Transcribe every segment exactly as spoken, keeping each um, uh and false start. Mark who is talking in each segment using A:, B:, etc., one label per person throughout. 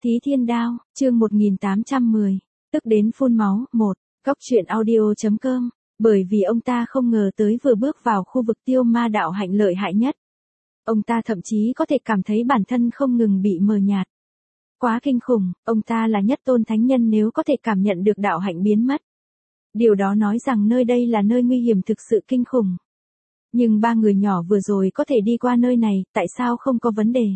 A: Thí Thiên Đao, chương một nghìn tám trăm mười, tức đến phun máu, một, Cóc truyện audio.com, bởi vì ông ta không ngờ tới vừa bước vào khu vực tiêu ma đạo hạnh lợi hại nhất. Ông ta thậm chí có thể cảm thấy bản thân không ngừng bị mờ nhạt. Quá kinh khủng, ông ta là nhất tôn thánh nhân nếu có thể cảm nhận được đạo hạnh biến mất. Điều đó nói rằng nơi đây là nơi nguy hiểm thực sự kinh khủng. Nhưng ba người nhỏ vừa rồi có thể đi qua nơi này, tại sao không có vấn đề?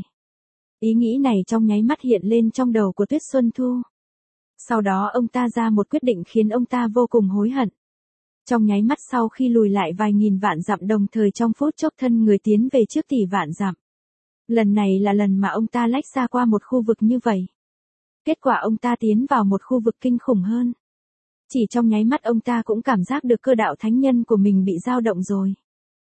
A: Ý nghĩ này trong nháy mắt hiện lên trong đầu của Tuyết Xuân Thu. Sau đó ông ta ra một quyết định khiến ông ta vô cùng hối hận. Trong nháy mắt sau khi lùi lại vài nghìn vạn dặm đồng thời trong phút chốc thân người tiến về trước tỷ vạn dặm. Lần này là lần mà ông ta lách ra qua một khu vực như vậy. Kết quả ông ta tiến vào một khu vực kinh khủng hơn. Chỉ trong nháy mắt ông ta cũng cảm giác được cơ đạo thánh nhân của mình bị dao động rồi.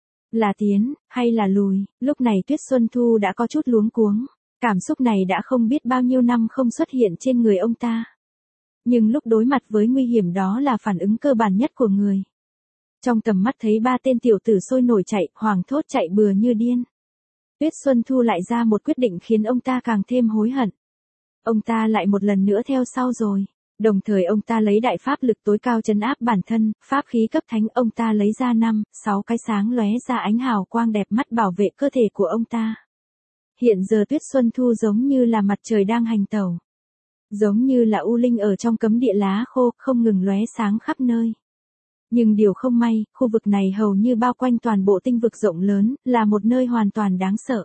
A: Là tiến, hay là lùi, lúc này Tuyết Xuân Thu đã có chút luống cuống. Cảm xúc này đã không biết bao nhiêu năm không xuất hiện trên người ông ta. Nhưng lúc đối mặt với nguy hiểm đó là phản ứng cơ bản nhất của người. Trong tầm mắt thấy ba tên tiểu tử sôi nổi chạy, hoảng thốt chạy bừa như điên. Tuyết Xuân Thu lại ra một quyết định khiến ông ta càng thêm hối hận. Ông ta lại một lần nữa theo sau rồi. Đồng thời ông ta lấy đại pháp lực tối cao trấn áp bản thân, pháp khí cấp thánh ông ta lấy ra năm, sáu cái sáng lóe ra ánh hào quang đẹp mắt bảo vệ cơ thể của ông ta. Hiện giờ Tuyết Xuân Thu giống như là mặt trời đang hành tẩu. Giống như là u linh ở trong cấm địa lá khô, không ngừng lóe sáng khắp nơi. Nhưng điều không may, khu vực này hầu như bao quanh toàn bộ tinh vực rộng lớn, là một nơi hoàn toàn đáng sợ.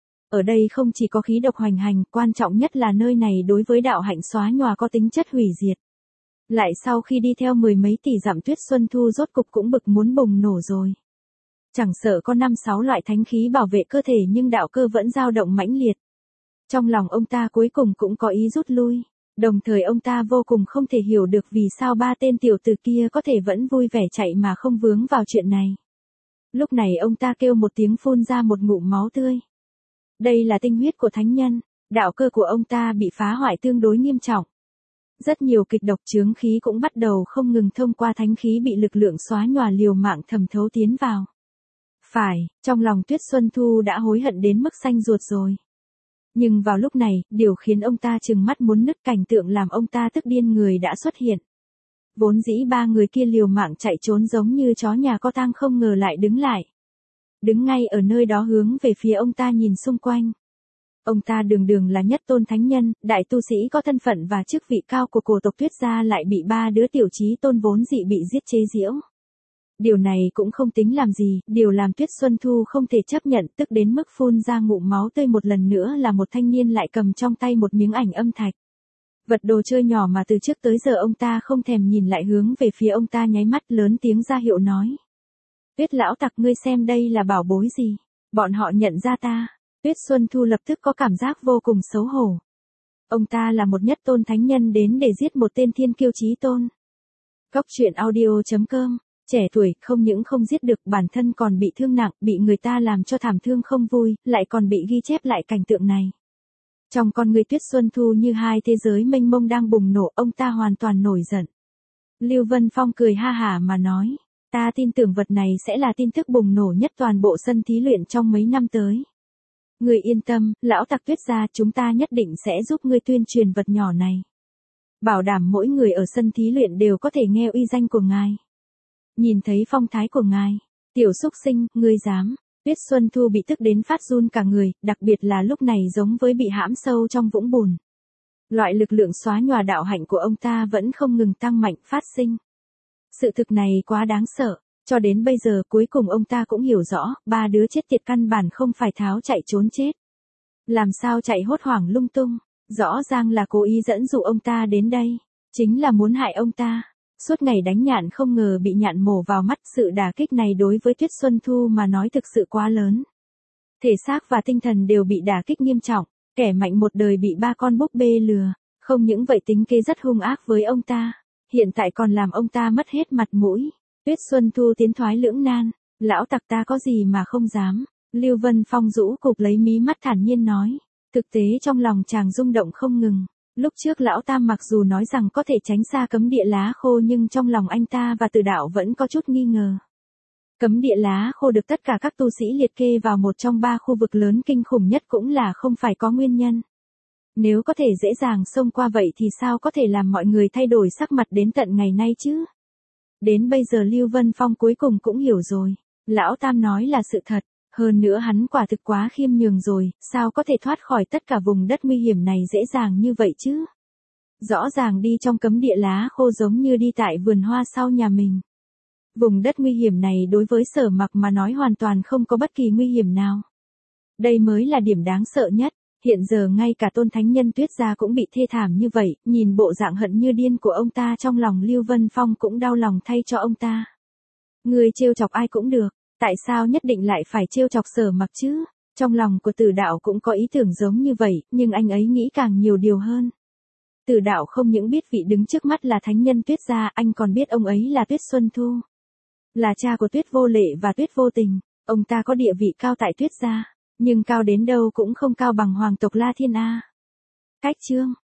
A: Ở đây không chỉ có khí độc hoành hành, quan trọng nhất là nơi này đối với đạo hạnh xóa nhòa có tính chất hủy diệt. Lại sau khi đi theo mười mấy tỷ dặm Tuyết Xuân Thu rốt cục cũng bực muốn bùng nổ rồi. Chẳng sợ có năm sáu loại thánh khí bảo vệ cơ thể nhưng đạo cơ vẫn dao động mãnh liệt. Trong lòng ông ta cuối cùng cũng có ý rút lui, đồng thời ông ta vô cùng không thể hiểu được vì sao ba tên tiểu tử kia có thể vẫn vui vẻ chạy mà không vướng vào chuyện này. Lúc này ông ta kêu một tiếng phun ra một ngụm máu tươi. Đây là tinh huyết của thánh nhân, đạo cơ của ông ta bị phá hoại tương đối nghiêm trọng. Rất nhiều kịch độc chướng khí cũng bắt đầu không ngừng thông qua thánh khí bị lực lượng xóa nhòa liều mạng thẩm thấu tiến vào. Phải, trong lòng Tuyết Xuân Thu đã hối hận đến mức xanh ruột rồi. Nhưng vào lúc này, điều khiến ông ta trừng mắt muốn nứt cảnh tượng làm ông ta tức điên người đã xuất hiện. Vốn dĩ ba người kia liều mạng chạy trốn giống như chó nhà có tang không ngờ lại đứng lại. Đứng ngay ở nơi đó hướng về phía ông ta nhìn xung quanh. Ông ta đường đường là nhất tôn thánh nhân, đại tu sĩ có thân phận và chức vị cao của cổ tộc Tuyết gia lại bị ba đứa tiểu chí tôn vốn dị bị giết chế giễu. Điều này cũng không tính làm gì, điều làm Tuyết Xuân Thu không thể chấp nhận tức đến mức phun ra ngụm máu tươi một lần nữa là một thanh niên lại cầm trong tay một miếng ảnh âm thạch. Vật đồ chơi nhỏ mà từ trước tới giờ ông ta không thèm nhìn lại hướng về phía ông ta nháy mắt lớn tiếng ra hiệu nói. Tuyết lão tặc ngươi xem đây là bảo bối gì, bọn họ nhận ra ta. Tuyết Xuân Thu lập tức có cảm giác vô cùng xấu hổ. Ông ta là một nhất tôn thánh nhân đến để giết một tên thiên kiêu chí tôn. Cóc truyện audio.com. Trẻ tuổi không những không giết được bản thân còn bị thương nặng, bị người ta làm cho thảm thương không vui, lại còn bị ghi chép lại cảnh tượng này. Trong con người Tuyết Xuân Thu như hai thế giới mênh mông đang bùng nổ, ông ta hoàn toàn nổi giận. Lưu Vân Phong cười ha hả mà nói, ta tin tưởng vật này sẽ là tin tức bùng nổ nhất toàn bộ sân thí luyện trong mấy năm tới. Người yên tâm, lão tặc Tuyết gia chúng ta nhất định sẽ giúp ngươi tuyên truyền vật nhỏ này. Bảo đảm mỗi người ở sân thí luyện đều có thể nghe uy danh của ngài. Nhìn thấy phong thái của ngài, tiểu xúc sinh, ngươi dám. Tuyết Xuân Thu bị tức đến phát run cả người, đặc biệt là lúc này giống với bị hãm sâu trong vũng bùn. Loại lực lượng xóa nhòa đạo hạnh của ông ta vẫn không ngừng tăng mạnh phát sinh. Sự thực này quá đáng sợ, cho đến bây giờ cuối cùng ông ta cũng hiểu rõ, ba đứa chết tiệt căn bản không phải tháo chạy trốn chết. Làm sao chạy hốt hoảng lung tung, rõ ràng là cố ý dẫn dụ ông ta đến đây, chính là muốn hại ông ta. Suốt ngày đánh nhạn không ngờ bị nhạn mổ vào mắt, sự đả kích này đối với Tuyết Xuân Thu mà nói thực sự quá lớn. Thể xác và tinh thần đều bị đả kích nghiêm trọng, kẻ mạnh một đời bị ba con búp bê lừa, không những vậy tính kế rất hung ác với ông ta, hiện tại còn làm ông ta mất hết mặt mũi. Tuyết Xuân Thu tiến thoái lưỡng nan, lão tặc ta có gì mà không dám, Lưu Vân Phong rũ cục lấy mí mắt thản nhiên nói, thực tế trong lòng chàng rung động không ngừng. Lúc trước lão tam mặc dù nói rằng có thể tránh xa cấm địa lá khô nhưng trong lòng anh ta và Từ Đạo vẫn có chút nghi ngờ. Cấm địa lá khô được tất cả các tu sĩ liệt kê vào một trong ba khu vực lớn kinh khủng nhất cũng là không phải có nguyên nhân. Nếu có thể dễ dàng xông qua vậy thì sao có thể làm mọi người thay đổi sắc mặt đến tận ngày nay chứ? Đến bây giờ Lưu Vân Phong cuối cùng cũng hiểu rồi. Lão Tam nói là sự thật. Hơn nữa hắn quả thực quá khiêm nhường rồi, sao có thể thoát khỏi tất cả vùng đất nguy hiểm này dễ dàng như vậy chứ? Rõ ràng đi trong cấm địa lá khô giống như đi tại vườn hoa sau nhà mình. Vùng đất nguy hiểm này đối với Sở Mặc mà nói hoàn toàn không có bất kỳ nguy hiểm nào. Đây mới là điểm đáng sợ nhất. Hiện giờ ngay cả Tôn Thánh Nhân Tuyết Gia cũng bị thê thảm như vậy, nhìn bộ dạng hận như điên của ông ta trong lòng Lưu Vân Phong cũng đau lòng thay cho ông ta. Người trêu chọc ai cũng được, tại sao nhất định lại phải trêu chọc Sở Mặc chứ? Trong lòng của Tử Đạo cũng có ý tưởng giống như vậy, nhưng anh ấy nghĩ càng nhiều điều hơn. Tử Đạo không những biết vị đứng trước mắt là Thánh Nhân Tuyết Gia, anh còn biết ông ấy là Tuyết Xuân Thu. Là cha của Tuyết Vô Lệ và Tuyết Vô Tình, ông ta có địa vị cao tại Tuyết Gia. Nhưng cao đến đâu cũng không cao bằng hoàng tộc La Thiên A. Cách chương